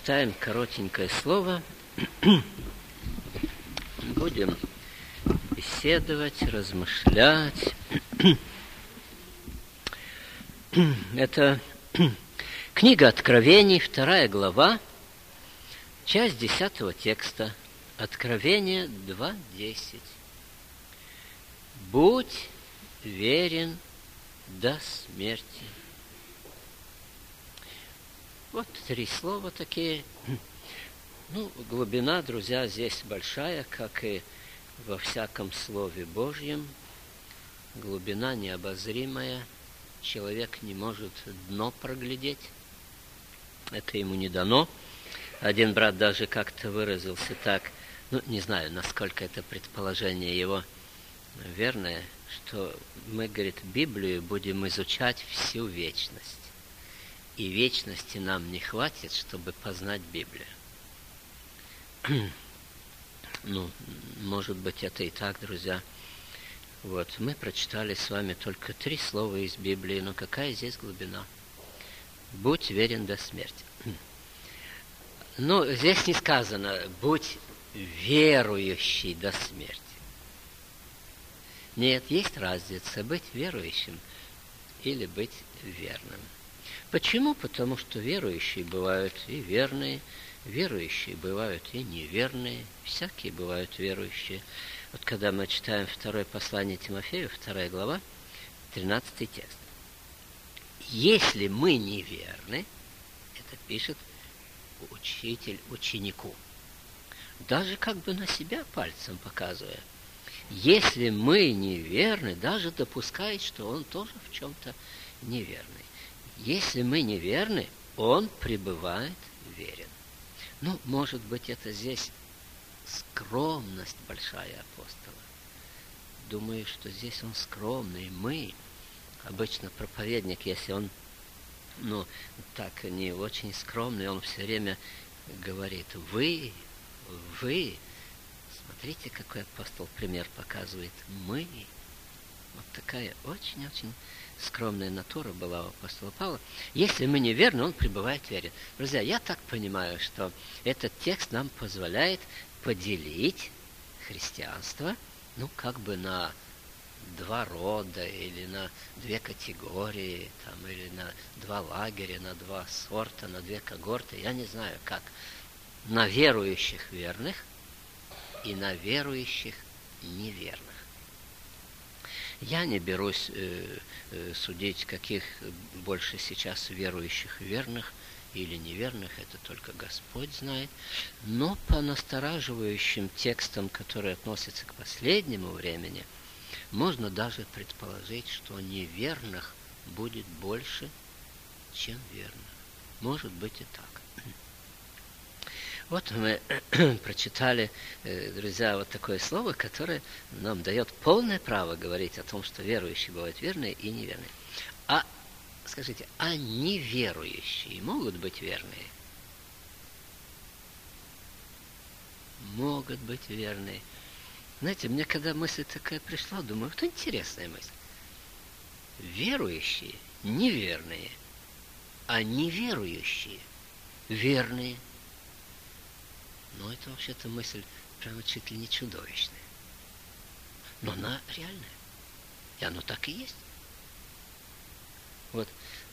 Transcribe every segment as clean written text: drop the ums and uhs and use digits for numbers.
прочитаем коротенькое слово. Будем беседовать, размышлять. Это книга Откровений, 2 глава, часть 10 текста. Откровение 2:10. Будь верен до смерти. Вот 3 слова такие. Глубина, друзья, здесь большая, как и во всяком Слове Божьем. Глубина необозримая. Человек не может дно проглядеть. Это ему не дано. Один брат даже как-то выразился так, не знаю, насколько это предположение его верное, что мы, говорит, Библию будем изучать всю вечность. И вечности нам не хватит, чтобы познать Библию. Может быть, это и так, друзья. Вот, мы прочитали с вами только 3 слова из Библии, но какая здесь глубина? Будь верен до смерти. Здесь не сказано, будь верующий до смерти. Нет, есть разница, быть верующим или быть верным. Почему? Потому что верующие бывают и верные, верующие бывают и неверные, всякие бывают верующие. Вот когда мы читаем 2 послание Тимофею, 2 глава, 13 текст. Если мы неверны, это пишет учитель ученику, даже как бы на себя пальцем показывая, если мы неверны, даже допускает, что он тоже в чем-то неверный. Если мы неверны, он пребывает верен. Может быть, это здесь скромность большая апостола. Думаю, что здесь он скромный. Мы, обычно проповедник, если он, так не очень скромный, он все время говорит, вы, смотрите, какой апостол пример показывает, мы. Вот такая очень-очень скромная натура была у апостола Павла. Если мы неверны, он пребывает верен. Друзья, я так понимаю, что этот текст нам позволяет поделить христианство, как бы на 2 рода, или на 2 категории, или на 2 лагеря, на 2 сорта, на 2 когорты, я не знаю как. На верующих верных и на верующих неверных. Я не берусь судить, каких больше сейчас верующих верных или неверных, это только Господь знает. Но по настораживающим текстам, которые относятся к последнему времени, можно даже предположить, что неверных будет больше, чем верных. Может быть и так. Вот мы прочитали, друзья, вот такое слово, которое нам дает полное право говорить о том, что верующие бывают верные и неверные. Скажите, а неверующие могут быть верные? Могут быть верные. Знаете, мне когда мысль такая пришла, думаю, вот интересная мысль. Верующие неверные, а неверующие верные. Это вообще-то мысль прямо чуть ли не чудовищная. Но она реальная. И оно так и есть. Вот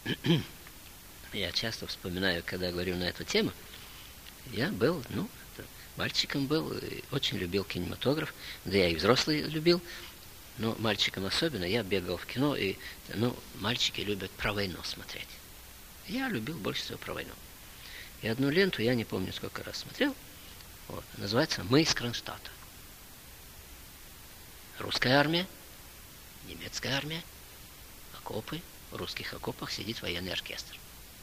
я часто вспоминаю, когда говорю на эту тему, я был, мальчиком был, очень любил кинематограф, да я и взрослый любил, но мальчиком особенно, я бегал в кино, и, мальчики любят про войну смотреть. Я любил больше всего про войну. И одну ленту, я не помню, сколько раз смотрел, называется «Мы из Кронштадта». Русская армия, немецкая армия, окопы, в русских окопах сидит военный оркестр.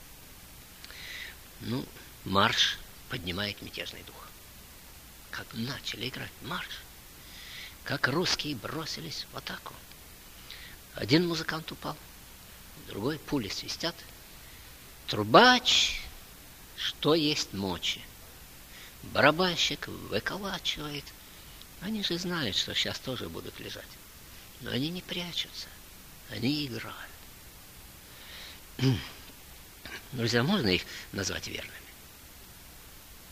Марш поднимает мятежный дух. Как начали играть марш, как русские бросились в атаку. Один музыкант упал, другой пули свистят. Трубач, что есть мочи. Барабанщик выколачивает. Они же знают, что сейчас тоже будут лежать. Но они не прячутся. Они играют. Друзья, можно их назвать верными?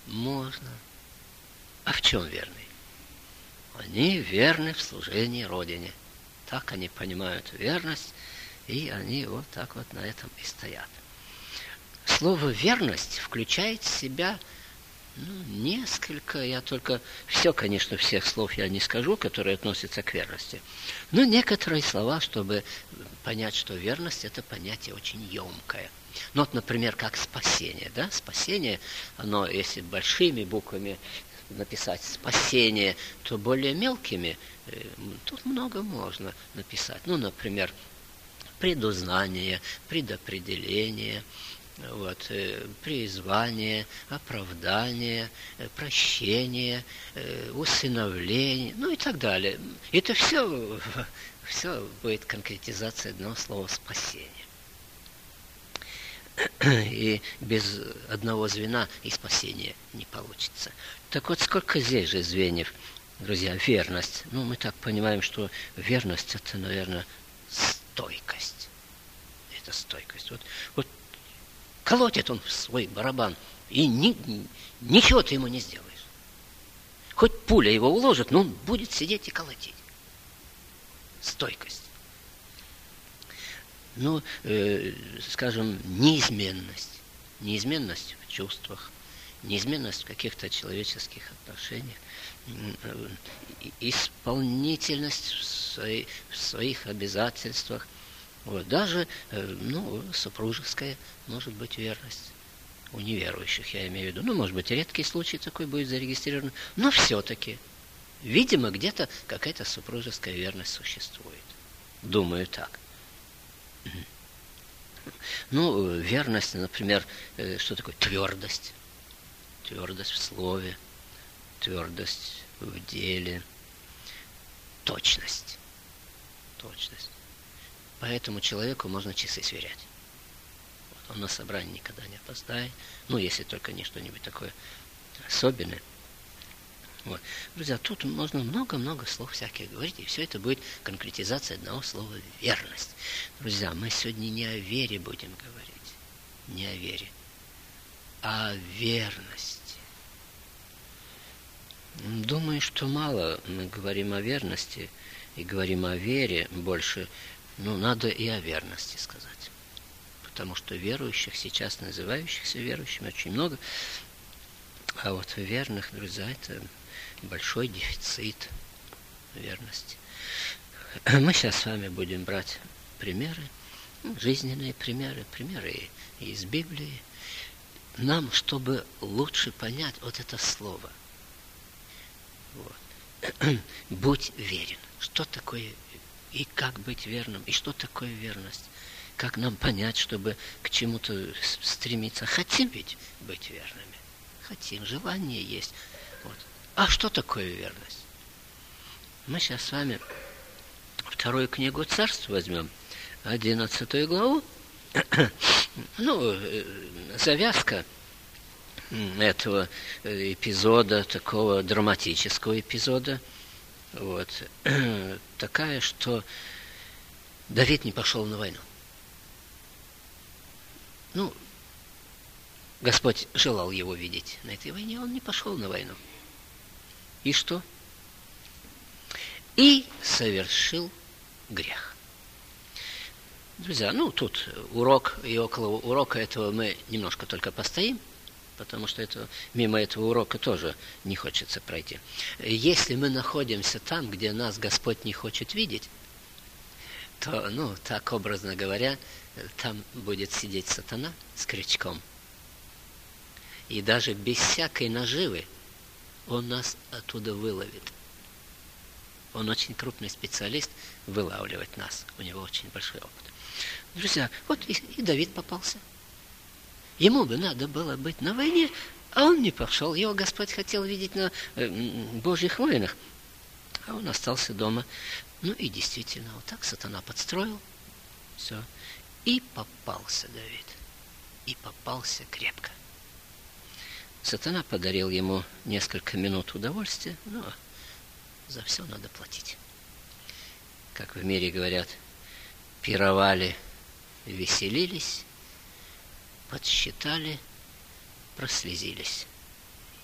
Можно. А в чем верны? Они верны в служении Родине. Так они понимают верность, и они вот так вот на этом и стоят. Слово «верность» включает в себя несколько, я только все, конечно, всех слов я не скажу, которые относятся к верности, но некоторые слова, чтобы понять, что верность – это понятие очень емкое. Ну, вот, например, как спасение, да? Спасение, оно, если большими буквами написать «спасение», то более мелкими тут много можно написать. Ну, например, предузнание, предопределение, вот, призвание, оправдание, прощение, усыновление, ну и так далее. Это все будет конкретизация одного слова «спасение». И без одного звена и спасения не получится. Так вот, сколько здесь же звеньев, друзья, верность. Ну, мы так понимаем, что верность – это, наверное, стойкость. Это стойкость. Вот колотит он в свой барабан, и ничего ты ему не сделаешь. Хоть пуля его уложит, но он будет сидеть и колотить. Стойкость. Ну, скажем, неизменность. Неизменность в чувствах, неизменность в каких-то человеческих отношениях, исполнительность в своих обязательствах. Вот. Даже супружеская может быть верность. У неверующих, я имею в виду. Ну, может быть, редкий случай такой будет зарегистрирован, но все-таки, видимо, где-то какая-то супружеская верность существует. Думаю, так. Ну, верность, например, что такое твердость? Твердость в слове, твердость в деле, точность. Точность. По этому человеку можно часы сверять. Вот, он на собрании никогда не опоздает. Ну, если только не что-нибудь такое особенное. Вот. Друзья, тут можно много-много слов всяких говорить, и все это будет конкретизация одного слова «верность». Друзья, мы сегодня не о вере будем говорить, не о вере, а о верности. Думаю, что мало мы говорим о верности и говорим о вере больше, надо и о верности сказать. Потому что верующих, сейчас называющихся верующими, очень много, а вот верных, друзья, это большой дефицит верности. Мы сейчас с вами будем брать примеры, жизненные примеры из Библии, нам, чтобы лучше понять вот это слово. Вот. Будь верен. Что такое и как быть верным, и что такое верность? Как нам понять, чтобы к чему-то стремиться? Хотим ведь быть верными? Хотим, желание есть. Вот. А что такое верность? Мы сейчас с вами вторую книгу Царств возьмем, 11 главу. Завязка этого эпизода, такого драматического эпизода, вот, такая, что Давид не пошел на войну. Господь желал его видеть на этой войне, он не пошел на войну. И что? И совершил грех. Друзья, тут урок, и около урока этого мы немножко только постоим, потому что мимо этого урока тоже не хочется пройти. Если мы находимся там, где нас Господь не хочет видеть, то, так образно говоря, там будет сидеть сатана с крючком. И даже без всякой наживы он нас оттуда выловит. Он очень крупный специалист вылавливать нас. У него очень большой опыт. Друзья, вот и Давид попался. Ему бы надо было быть на войне, а он не пошел. Его Господь хотел видеть на Божьих войнах. А он остался дома. И действительно, вот так сатана подстроил. Все. И попался Давид. И попался крепко. Сатана подарил ему несколько минут удовольствия, но за все надо платить. Как в мире говорят, пировали, веселились, подсчитали, прослезились.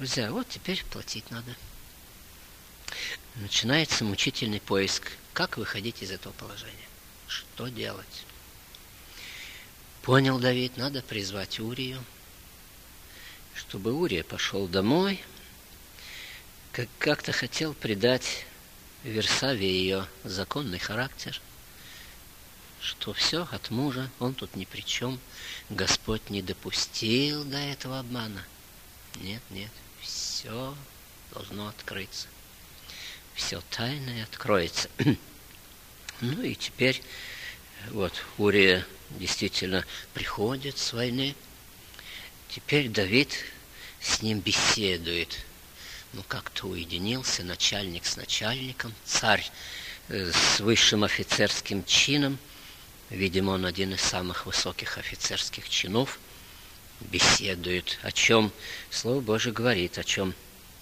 Друзья, вот теперь платить надо. Начинается мучительный поиск. Как выходить из этого положения? Что делать? Понял Давид, надо призвать Урию, чтобы Урия пошел домой. Как-то хотел придать Версаве ее законный характер, что все от мужа, он тут ни при чем. Господь не допустил до этого обмана. Нет, все должно открыться. Все тайное откроется. Ну и теперь вот Урия действительно приходит с войны. Теперь Давид с ним беседует. Как-то уединился начальник с начальником, царь с высшим офицерским чином. Видимо, он один из самых высоких офицерских чинов. Беседует, о чем Слово Божие говорит, о чем.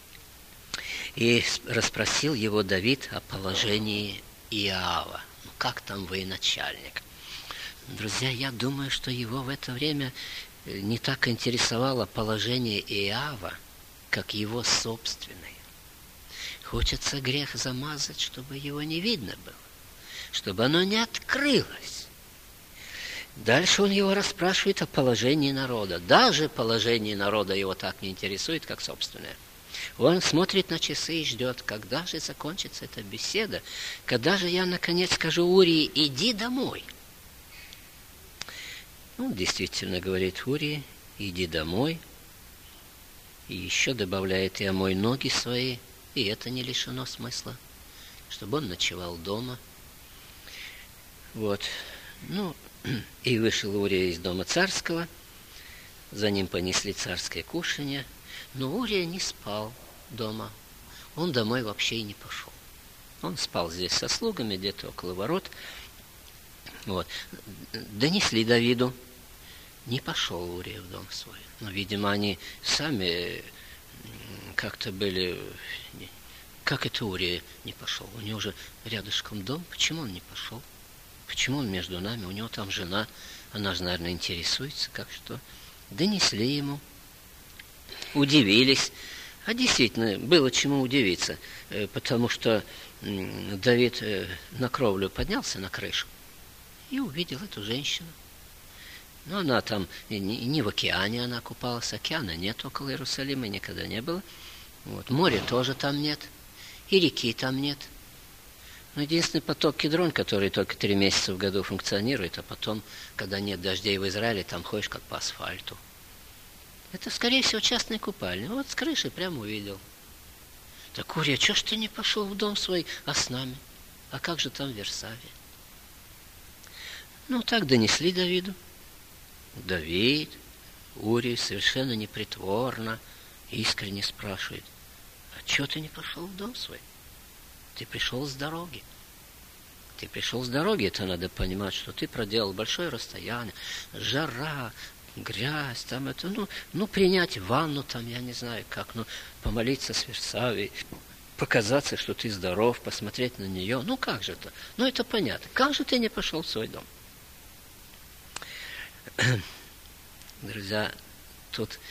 И расспросил его Давид о положении Иова. Как там военачальник? Друзья, я думаю, что его в это время не так интересовало положение Иова, как его собственное. Хочется грех замазать, чтобы его не видно было, чтобы оно не открылось. Дальше он его расспрашивает о положении народа. Даже положение народа его так не интересует, как собственное. Он смотрит на часы и ждет, когда же закончится эта беседа, когда же я наконец скажу Урии: иди домой. Действительно, говорит Урии: иди домой. И еще добавляет: и омой ноги свои. И это не лишено смысла, чтобы он ночевал дома. Вот. И вышел Урия из дома царского, за ним понесли царское кушанье, но Урия не спал дома, он домой вообще и не пошел. Он спал здесь со слугами, где-то около ворот. Вот. Донесли Давиду, не пошел Урия в дом свой. Но, видимо, они сами как-то были... Как это Урия не пошел? У него же рядышком дом, почему он не пошел? Почему он между нами? У него там жена, она же, наверное, интересуется, как что. Донесли ему, удивились. А действительно, было чему удивиться, потому что Давид на кровлю поднялся, на крышу, и увидел эту женщину. Но она там не в океане она купалась, океана нет около Иерусалима, никогда не было. Вот. Моря тоже там нет, и реки там нет. Но единственный поток Кедрон, который только 3 месяца в году функционирует, а потом, когда нет дождей в Израиле, там ходишь как по асфальту. Это, скорее всего, частная купальня. Вот с крыши прямо увидел. Так, Урия, чего ж ты не пошел в дом свой, а с нами? А как же там Версавия? Так донесли Давиду. Давид, Урия совершенно непритворно, искренне спрашивает: а чего ты не пошел в дом свой? Ты пришел с дороги. Ты пришел с дороги, это надо понимать, что ты проделал большое расстояние, жара, грязь, там это, принять ванну там, я не знаю как, помолиться с Версавией, показаться, что ты здоров, посмотреть на нее. Как же это? Это понятно. Как же ты не пошел в свой дом? Друзья, тут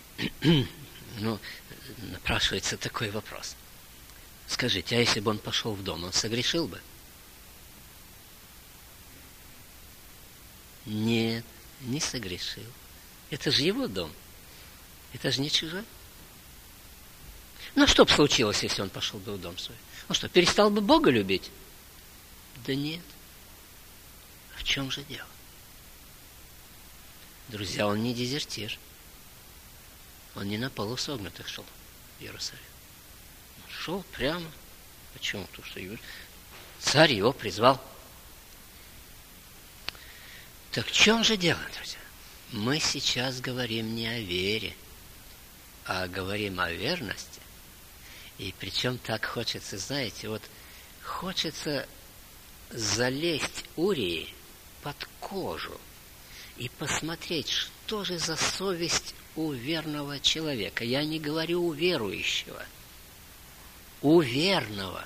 напрашивается такой вопрос. Скажите, а если бы он пошел в дом, он согрешил бы? Нет, не согрешил. Это же его дом. Это же не чужой. Что бы случилось, если он пошел бы в дом свой? Он что, перестал бы Бога любить? Да нет. А в чем же дело? Друзья, он не дезертир. Он не на полусогнутых шел в Иерусалим. Шел прямо. Почему? Потому что царь его призвал. Так в чем же дело, друзья? Мы сейчас говорим не о вере, а говорим о верности. И причем так хочется, знаете, хочется залезть Урии под кожу и посмотреть, что же за совесть у верного человека. Я не говорю у верующего. У верного.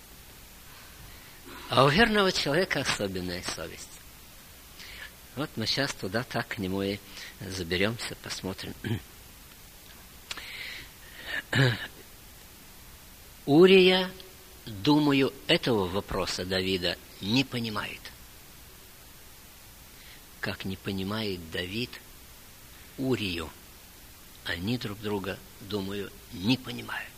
А у верного человека особенная совесть. Вот мы сейчас туда так к нему и заберемся, посмотрим. Урия, думаю, этого вопроса Давида не понимает. Как не понимает Давид Урию. Они друг друга, думаю, не понимают.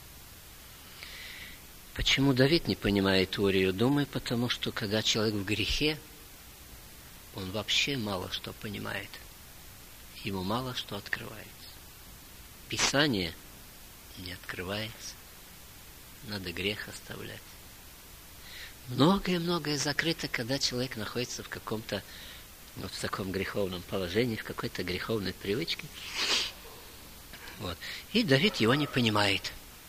Почему Давид не понимает Урию? Думаю, потому что когда человек в грехе, он вообще мало что понимает. Ему мало что открывается. Писание не открывается. Надо грех оставлять. Многое-многое закрыто, когда человек находится в каком-то, вот в таком греховном положении, в какой-то греховной привычке. Вот. И Давид его не понимает.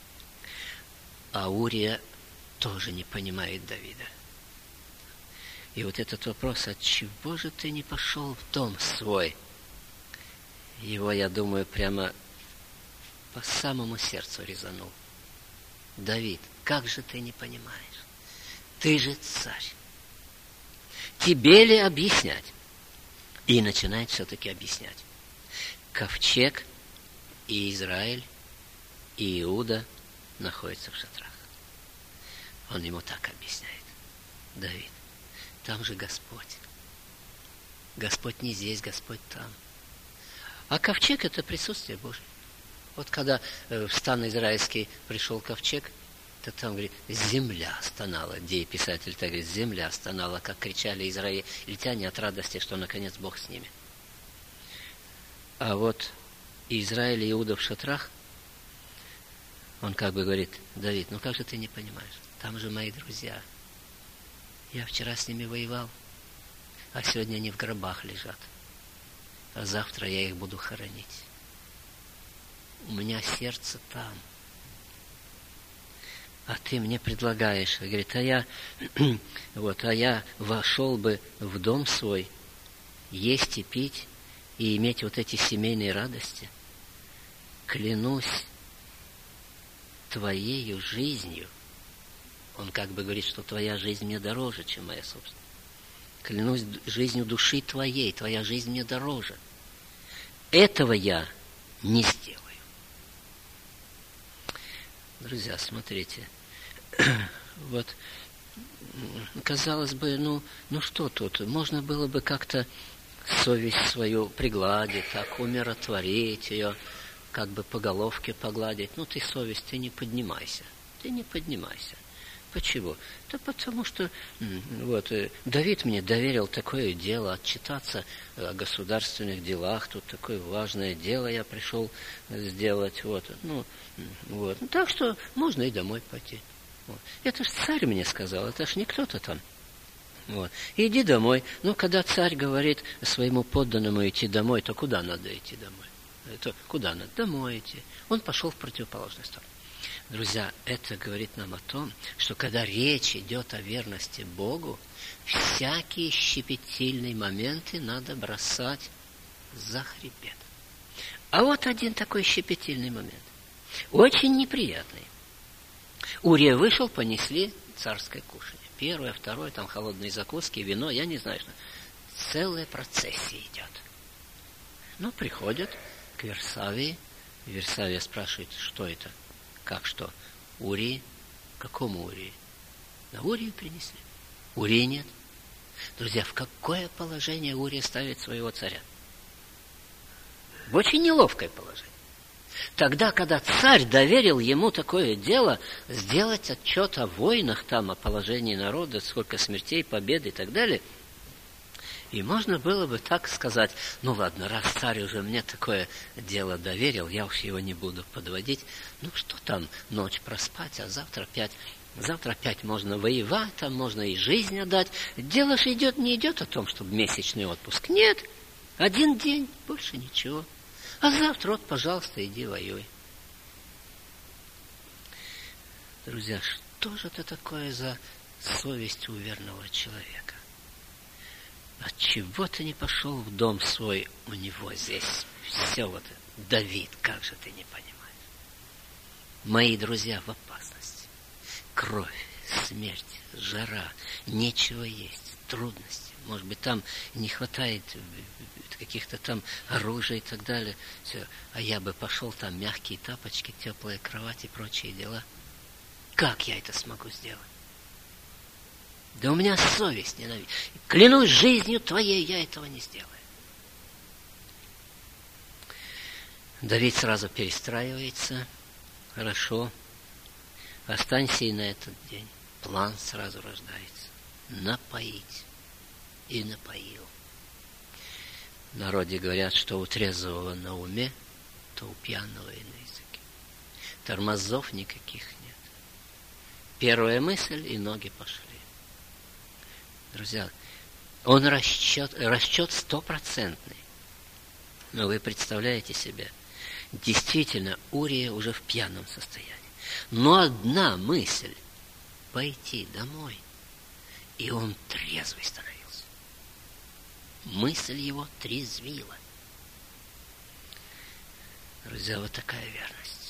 А Урия тоже не понимает Давида. И вот этот вопрос, отчего же ты не пошел в дом свой? Его, я думаю, прямо по самому сердцу резанул. Давид, как же ты не понимаешь? Ты же царь. Тебе ли объяснять? И начинает все-таки объяснять. Ковчег и Израиль, и Иуда находятся в шатрах. Он ему так объясняет. Давид, там же Господь. Господь не здесь, Господь там. А ковчег – это присутствие Божие. Вот когда в стан израильский пришел ковчег, то там, говорит, земля стонала. Писатель так говорит, земля стонала, как кричали израильтяне от радости, что наконец Бог с ними. А вот Израиль и Иуда в шатрах, он как бы говорит, Давид, ну как же ты не понимаешь? Там же мои друзья. Я вчера с ними воевал, а сегодня они в гробах лежат. А завтра я их буду хоронить. У меня сердце там. А ты мне предлагаешь. Говорит, а я вошел бы в дом свой, есть и пить, и иметь вот эти семейные радости. Клянусь твоею жизнью. Он как бы говорит, что твоя жизнь мне дороже, чем моя собственная. Клянусь жизнью души твоей, твоя жизнь мне дороже. Этого я не сделаю. Друзья, смотрите. Вот, казалось бы, ну что тут? Можно было бы как-то совесть свою пригладить, так умиротворить ее, как бы по головке погладить. Ну, ты, совесть, ты не поднимайся. Ты не поднимайся. Почему? Да потому что вот Давид мне доверил такое дело, отчитаться о государственных делах, тут такое важное дело я пришел сделать. Так что можно и домой пойти. Вот. Это ж царь мне сказал, это ж не кто-то там. Вот. Иди домой. Ну, когда царь говорит своему подданному идти домой, то куда надо идти домой? Куда надо? Домой идти. Он пошел в противоположную сторону. Друзья, это говорит нам о том, что когда речь идет о верности Богу, всякие щепетильные моменты надо бросать за хребет. А вот один такой щепетильный момент. Очень неприятный. Урия вышел, понесли царское кушанье. Первое, второе, там холодные закуски, вино, я не знаю, что. Целая процессия идет. Приходят к Версавии. Версавия спрашивает, что это? Как что? Урии? Какому Урии? На Урию принесли. Урии нет. Друзья, в какое положение Урия ставит своего царя? В очень неловкое положение. Тогда, когда царь доверил ему такое дело, сделать отчет о войнах, там, о положении народа, сколько смертей, побед и так далее, и можно было бы так сказать, ну ладно, раз царь уже мне такое дело доверил, я уж его не буду подводить, что там, ночь проспать, а завтра опять можно воевать, там можно и жизнь отдать. Дело же не идет о том, чтобы месячный отпуск. Нет, один день, больше ничего. А завтра, вот, пожалуйста, иди воюй. Друзья, что же это такое за совесть у верного человека? Отчего ты не пошел в дом свой? У него здесь все вот. Давид, как же ты не понимаешь? Мои друзья в опасности. Кровь, смерть, жара, нечего есть, трудности, Может быть, там не хватает каких-то там оружия и так далее. Все. А я бы пошел, там мягкие тапочки, теплая кровать и прочие дела. Как я это смогу сделать? Да у меня совесть ненавидит. Клянусь жизнью твоей, я этого не сделаю. Давид сразу перестраивается. Хорошо. Останься и на этот день. План сразу рождается. Напоить. И напоил. В народе говорят, что у трезвого на уме, то у пьяного и на языке. Тормозов никаких нет. Первая мысль, и ноги пошли. Друзья, он расчет стопроцентный. Но вы представляете себе, действительно, Урия уже в пьяном состоянии. Но одна мысль – пойти домой, и он трезвый становился. Мысль его трезвила. Друзья, вот такая верность.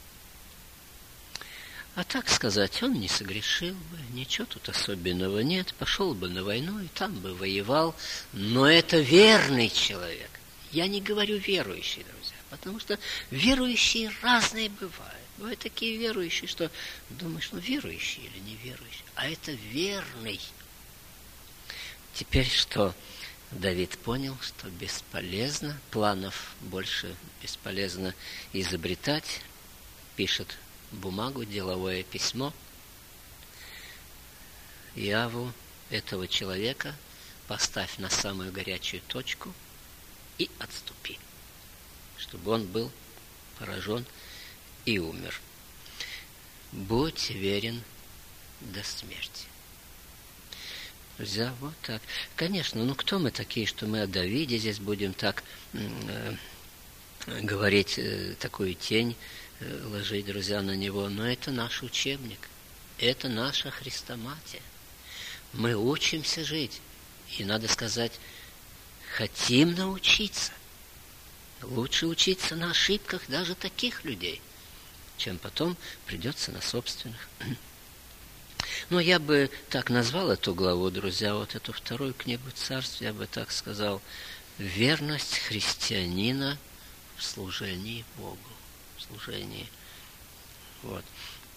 А так сказать, он не согрешил бы, ничего тут особенного нет, пошел бы на войну и там бы воевал, но это верный человек. Я не говорю верующий, друзья, потому что верующие разные бывают. Бывают такие верующие, что думаешь, верующий или неверующий, а это верный. Теперь что? Давид понял, что бесполезно, планов больше бесполезно изобретать, пишет бумагу, деловое письмо Иову: этого человека поставь на самую горячую точку и отступи, чтобы он был поражен и умер. Будь верен до смерти. Друзья, вот так. Конечно, кто мы такие, что мы о Давиде здесь будем так говорить, такую тень ложить, друзья, на него. Но это наш учебник. Это наша хрестоматия. Мы учимся жить. И, надо сказать, хотим научиться. Лучше учиться на ошибках даже таких людей, чем потом придется на собственных. Но я бы так назвал эту главу, друзья, вот эту вторую книгу Царств, я бы так сказал: верность христианина в служении Богу. В служении. Вот.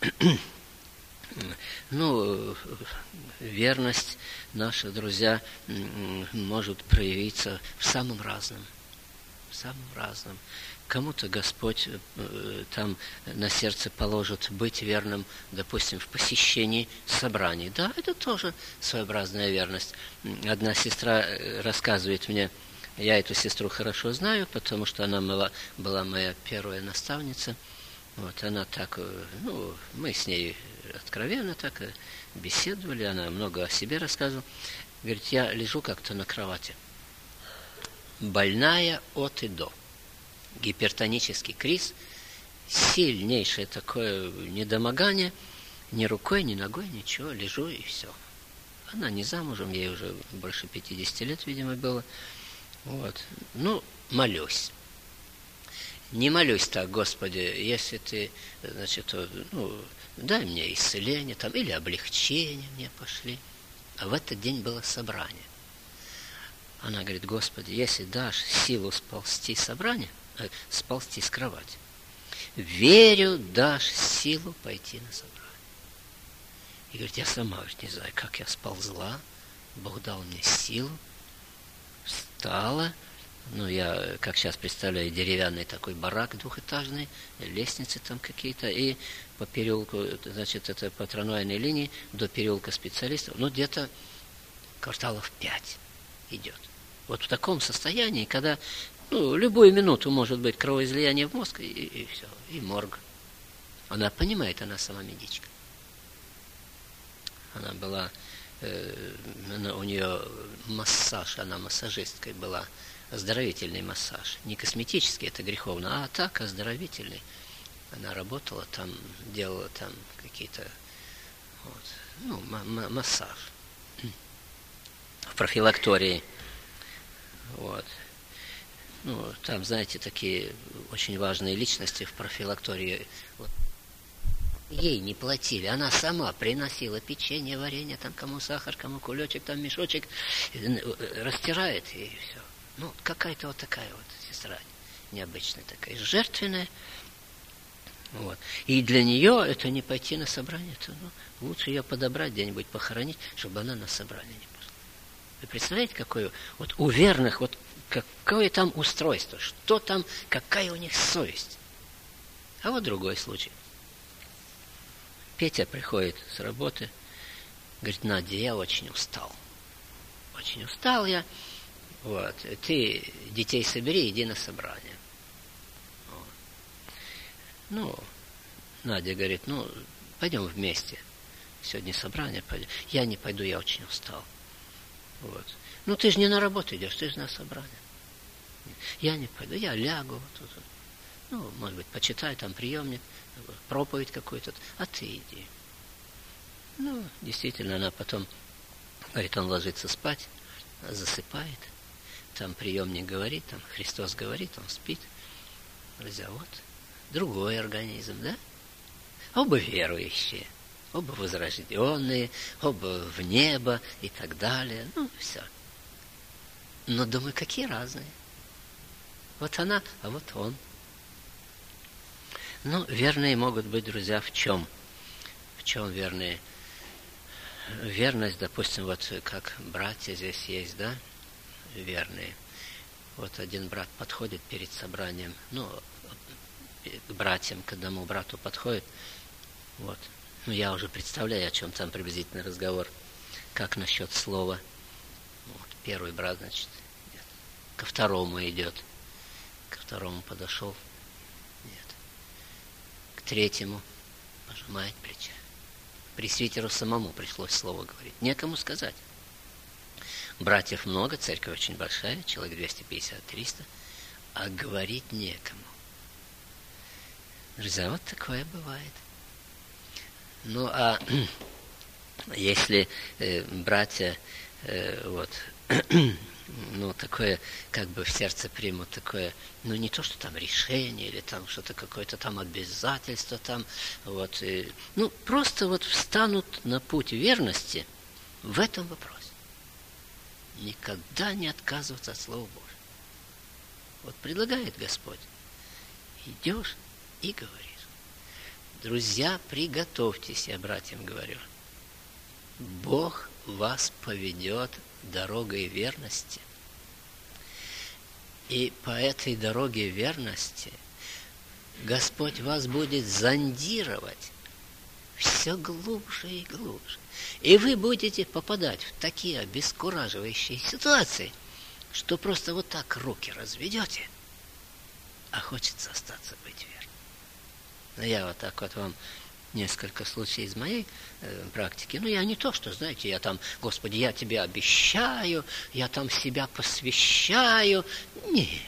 Верность наша, друзья, может проявиться в самом разном. В самом разном. Кому-то Господь там на сердце положит быть верным, допустим, в посещении собраний. Да, это тоже своеобразная верность. Одна сестра рассказывает мне, я эту сестру хорошо знаю, потому что она была моя первая наставница. Вот, она так, мы с ней откровенно так беседовали, она много о себе рассказывала. Говорит, я лежу как-то на кровати, больная от и до. Гипертонический криз, сильнейшее такое недомогание, ни рукой, ни ногой, ничего, лежу и все. Она не замужем, ей уже больше 50 лет, видимо, было. Вот. Молюсь. Не молюсь так: Господи, если ты, значит, дай мне исцеление там, или облегчение мне пошли. А в этот день было собрание. Она говорит: Господи, если дашь силу сползти с кровати, верю, дашь силу пойти на собрание. И говорит, я сама не знаю, как я сползла, Бог дал мне силу, встала. Я, как сейчас представляю, деревянный такой барак двухэтажный, лестницы там какие-то, и по переулку, значит, это по трамвайной линии до переулка Специалистов, где-то кварталов 5 идет. Вот в таком состоянии, когда любую минуту может быть кровоизлияние в мозг, и все, и морг. Она понимает, она сама медичка. Она была, у нее массаж, она массажисткой была, оздоровительный массаж. Не косметический, это греховно, а так оздоровительный. Она работала там, делала там какие-то массаж в профилактории. Вот. Там, знаете, такие очень важные личности в профилактории. ей не платили. Она сама приносила печенье, варенье, там кому сахар, кому кулечек, там мешочек, растирает и все. Ну, какая-то вот такая вот сестра, необычная такая, жертвенная. Вот. И для нее это не пойти на собрание, это, лучше ее подобрать где-нибудь, похоронить, чтобы она на собрание не пошла. Вы представляете, какое вот у верных, вот какое там устройство, что там, какая у них совесть. А вот другой случай. Петя приходит с работы, говорит: Надя, я очень устал. Очень устал я. Вот. Ты детей собери, иди на собрание. Вот. Надя говорит: пойдем вместе. Сегодня собрание пойдем. Я не пойду, я очень устал. Вот. Ты же не на работу идешь, ты же на собрание. Я не пойду, я лягу вот тут. Может быть, почитаю, там приемник, проповедь какой-то, а ты иди. Действительно, она потом, говорит, он ложится спать, засыпает, там приемник говорит, там Христос говорит, он спит. Друзья, вот другой организм, да? Оба верующие, оба возрожденные, оба в небо и так далее. Все. Но, думаю, какие разные. Вот она, а вот он. Верные могут быть, друзья, в чем? В чем верные? Верность, допустим, вот как братья здесь есть, да? Верные. Вот один брат подходит перед собранием, к братьям, к одному брату подходит, вот. Я уже представляю, о чем там приблизительно разговор. Как насчет слова? Вот. Первый брат, значит, нет. Ко второму идет. Ко второму подошел. Нет. К третьему пожимает плечи. Пресвитеру самому пришлось слово говорить. Некому сказать. Братьев много, церковь очень большая, человек 250-300, а говорить некому. Друзья, вот такое бывает. А если братья такое, как бы в сердце примут такое, не то, что там решение, или там что-то какое-то там обязательство, там, вот, просто вот встанут на путь верности в этом вопросе. Никогда не отказываться от Слова Божьего. Вот предлагает Господь. Идешь и говоришь. Друзья, приготовьтесь, я братьям говорю. Бог вас поведет дорогой верности. И по этой дороге верности Господь вас будет зондировать все глубже и глубже. И вы будете попадать в такие обескураживающие ситуации, что просто вот так руки разведете, а хочется остаться быть верным. Я вот так вот вам несколько случаев из моей практики. Я не то, что, знаете, я там, Господи, я тебе обещаю, я там себя посвящаю. Нет.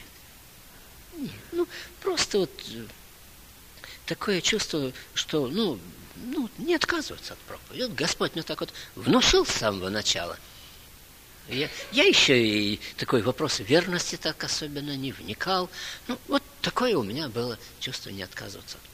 Просто вот такое чувство, что, не отказываться от проповеди. Вот Господь мне так вот внушил с самого начала. Я еще и такой вопрос верности так особенно не вникал. Вот такое у меня было чувство не отказываться от проповеди.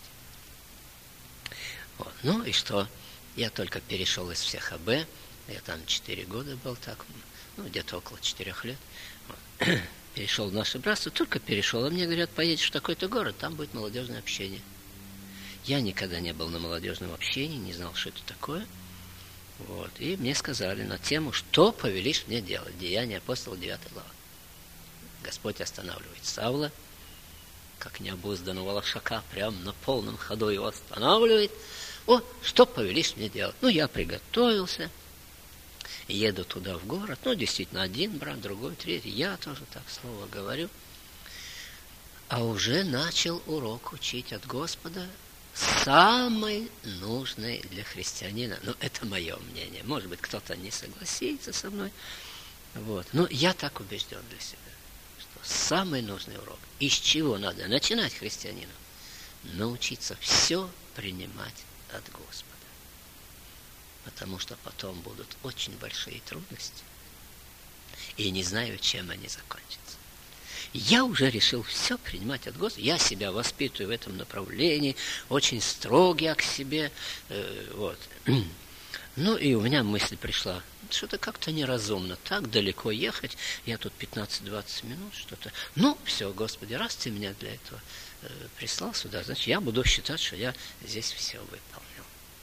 Вот. И что? Я только перешел из всех АБ. Я там 4 года был так, где-то около 4 лет. Вот. Перешел в наше братство, только перешел. А мне говорят: поедешь в такой-то город, там будет молодежное общение. Я никогда не был на молодежном общении, не знал, что это такое. Вот. И мне сказали на тему, что повелишь мне делать. Деяния апостола, 9 глава. Господь останавливает Савла, как необузданного лошака, прям на полном ходу его останавливает. Что повелишь мне делать? Я приготовился, еду туда в город. Действительно, один брат, другой, третий. Я тоже так слово говорю. А уже начал урок учить от Господа, самый нужный для христианина. Это мое мнение. Может быть, кто-то не согласится со мной. Вот. Я так убежден для себя, что самый нужный урок, из чего надо начинать христианину, научиться все принимать от Господа. Потому что потом будут очень большие трудности. И не знаю, чем они закончатся. Я уже решил все принимать от Господа. Я себя воспитываю в этом направлении, очень строгий к себе. Вот. Ну, и у меня мысль пришла, что-то как-то неразумно, так далеко ехать, я тут 15-20 минут, что-то. Ну, все, Господи, раз ты меня для этого прислал сюда, значит, я буду считать, что я здесь все выполнил.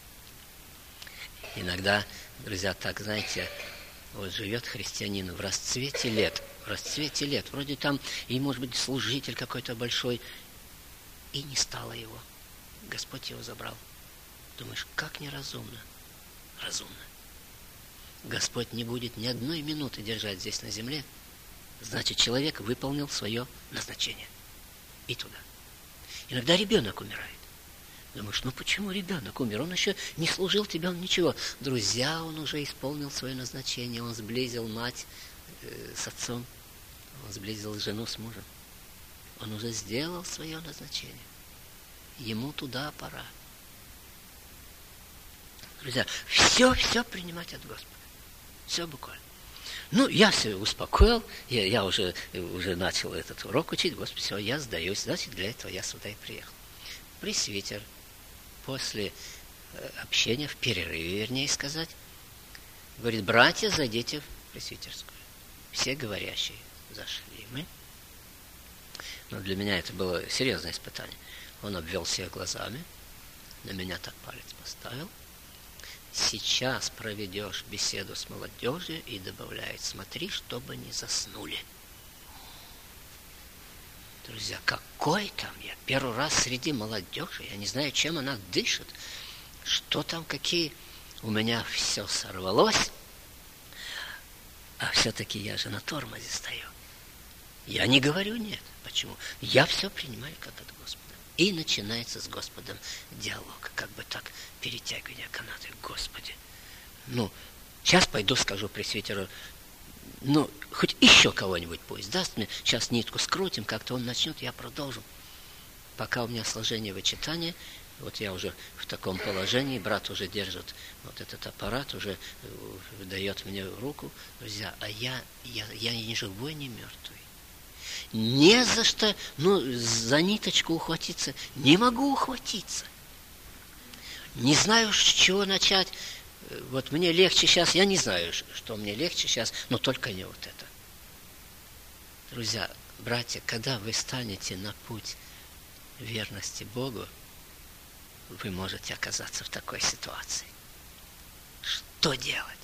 Иногда, друзья, так, знаете, вот живет христианин в расцвете лет, вроде там и, может быть, служитель какой-то большой, и не стало его. Господь его забрал. Думаешь, как неразумно. Разумно. Господь не будет ни одной минуты держать здесь на земле, значит, человек выполнил свое назначение. И туда. Иногда ребенок умирает. Думаешь, ну почему ребенок умер? Он еще не служил тебе, он ничего. Друзья, он уже исполнил свое назначение, он сблизил мать с отцом, он сблизил жену с мужем. Он уже сделал свое назначение. Ему туда пора. Друзья, все принимать от Господа. Все буквально. Ну, я себя успокоил, я уже начал этот урок учить. Господи, все, я сдаюсь. Значит, для этого я сюда и приехал. Пресвитер после общения, в перерыве, вернее сказать, говорит, братья, зайдите в пресвитерскую. Все говорящие зашли. Мы. Но для меня это было серьезное испытание. Он обвел всех глазами, на меня так палец поставил. Сейчас проведешь беседу с молодежью, и добавляет, смотри, чтобы не заснули. Друзья, какой там я? Первый раз среди молодежи, я не знаю, чем она дышит, что там, какие. У меня все сорвалось, а все-таки я же на тормозе стою. Я не говорю нет. Почему? Я все принимаю как от Господа. И начинается с Господом диалог, как бы так, перетягивание каната. Господи, ну, сейчас пойду скажу пресвитеру, ну, хоть еще кого-нибудь пусть даст мне, сейчас нитку скрутим, как-то он начнет, я продолжу. Пока у меня сложение вычитания, вот я уже в таком положении, брат уже держит вот этот аппарат, уже дает мне руку, друзья, а я ни живой, ни мертвый. Не за что, за ниточку ухватиться, не могу ухватиться. Не знаю, с чего начать. Вот мне легче сейчас, я не знаю, что мне легче сейчас, но только не вот это. Друзья, братья, когда вы станете на путь верности Богу, вы можете оказаться в такой ситуации. Что делать?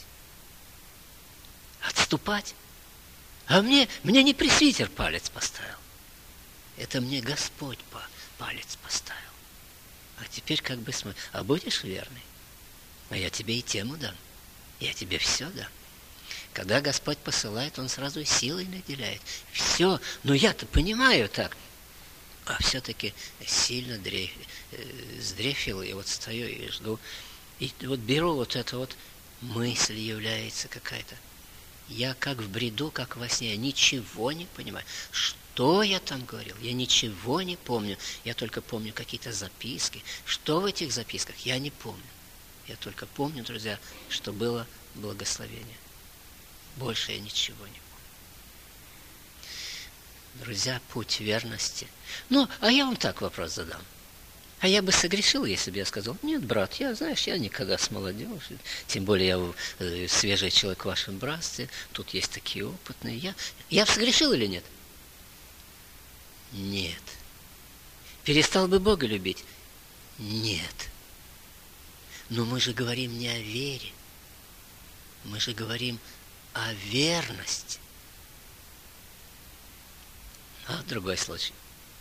Отступать? А мне не пресвитер палец поставил. Это мне Господь палец поставил. А теперь как бы смотри. А будешь верный? А я тебе и тему дам. Я тебе все дам. Когда Господь посылает, Он сразу силой наделяет. Все. Но я-то понимаю так. А все-таки сильно сдрефил. И вот стою и жду. И вот беру вот это вот. Мысль является какая-то. Я как в бреду, как во сне, я ничего не понимаю. Что я там говорил? Я ничего не помню. Я только помню какие-то записки. Что в этих записках? Я не помню. Я только помню, друзья, что было благословение. Больше я ничего не помню. Друзья, путь верности. А я вам так вопрос задам. А я бы согрешил, если бы я сказал, нет, брат, я никогда с молодежью, тем более я свежий человек в вашем братстве, тут есть такие опытные. Я согрешил или нет? Нет. Перестал бы Бога любить? Нет. Но мы же говорим не о вере, мы же говорим о верности. А другой случай.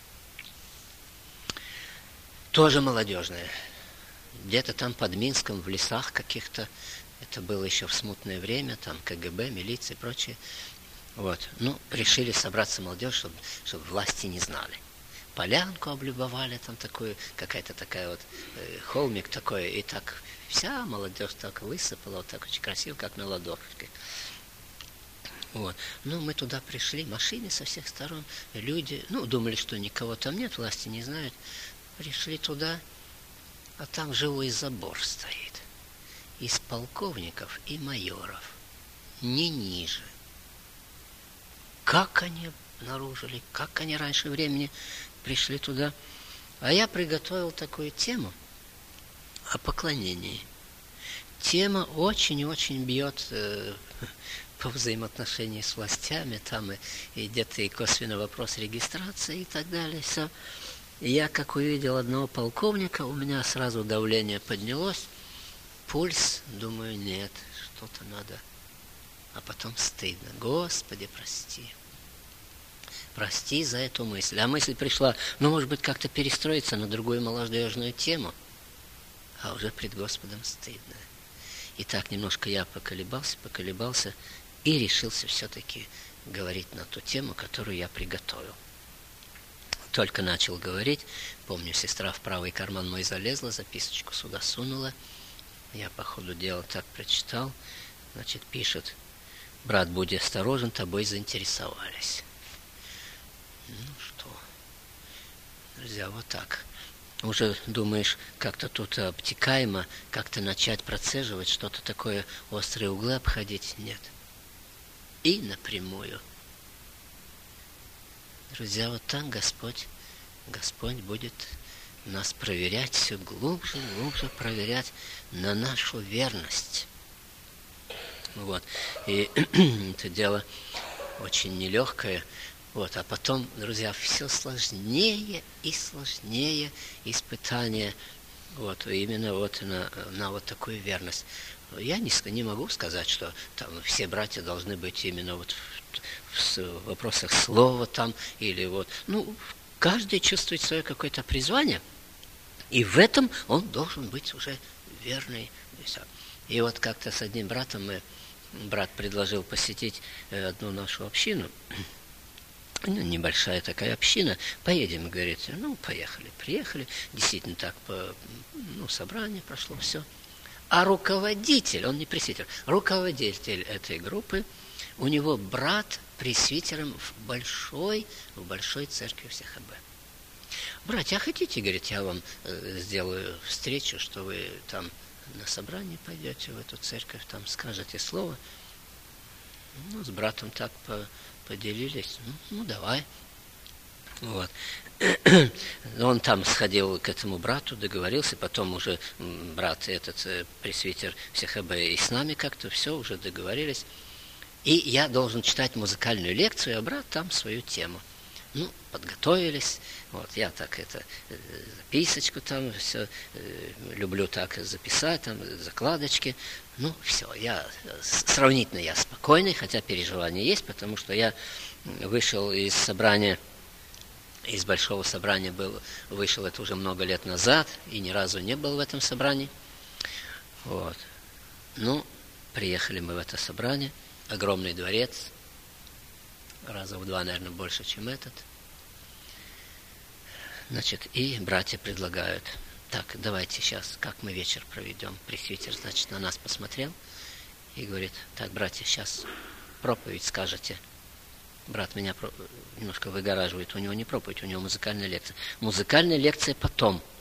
Тоже молодежная. Где-то там под Минском, в лесах каких-то. Это было еще в смутное время. Там КГБ, милиция и прочее. Вот. Решили собраться молодежь, чтобы власти не знали. Полянку облюбовали там такую, какая-то такая вот, холмик такой. И так вся молодежь так высыпала, вот так очень красиво, как на ладошке. Вот. Мы туда пришли, машины со всех сторон, люди, думали, что никого там нет, власти не знают. Пришли туда, а там живой забор стоит. Из полковников и майоров. Не ниже. Как они обнаружили, как они раньше времени пришли туда. А я приготовил такую тему о поклонении. Тема очень и очень бьет по взаимоотношению с властями. Там и где-то и косвенный вопрос регистрации и так далее. Все. И я, как увидел одного полковника, у меня сразу давление поднялось. Пульс, думаю, нет, что-то надо. А потом стыдно. Господи, прости. Прости за эту мысль. А мысль пришла, может быть, как-то перестроиться на другую молодежную тему. А уже пред Господом стыдно. И так немножко я поколебался и решился все-таки говорить на ту тему, которую я приготовил. Только начал говорить, помню, сестра в правый карман мой залезла, записочку сюда сунула. Я по ходу дела так прочитал. Значит, пишет: брат, будь осторожен, тобой заинтересовались. Ну что, друзья, вот так. Уже думаешь, как-то тут обтекаемо, как-то начать процеживать, что-то такое, острые углы обходить? Нет. И напрямую. Друзья, вот так Господь будет нас проверять, все глубже и глубже проверять на нашу верность. Вот. И это дело очень нелегкое. Вот. А потом, друзья, все сложнее и сложнее испытания вот, именно вот на вот такую верность. Я не могу сказать, что там все братья должны быть именно вот в вопросах слова там, или вот, каждый чувствует свое какое-то призвание, и в этом он должен быть уже верный. И вот как-то с одним братом брат предложил посетить одну нашу общину, небольшая такая община, поедем, говорит, поехали, приехали, действительно так, собрание прошло, все. А руководитель, он не пресвитер, руководитель этой группы, у него брат пресвитером в большой церкви в СХБ. Братья, хотите, говорит, я вам сделаю встречу, что вы там на собрание пойдете в эту церковь, там скажете слово. С братом так поделились. Давай. Вот. Он там сходил к этому брату, договорился, потом уже брат этот пресвитер СХБ и с нами как-то все уже договорились. И я должен читать музыкальную лекцию, а брат там свою тему. Подготовились. Вот, я так записочку там все люблю так записать, там закладочки. Все, сравнительно я спокойный, хотя переживания есть, потому что я вышел из собрания, из большого собрания вышел это уже много лет назад, и ни разу не был в этом собрании. Вот. Приехали мы в это собрание, огромный дворец, раза в 2, наверное, больше, чем этот. Значит, и братья предлагают: так, давайте сейчас, как мы вечер проведем. Пресвитер, значит, на нас посмотрел и говорит: так, братья, сейчас проповедь скажете. Брат меня немножко выгораживает, у него не проповедь, у него музыкальная лекция. Музыкальная лекция потом.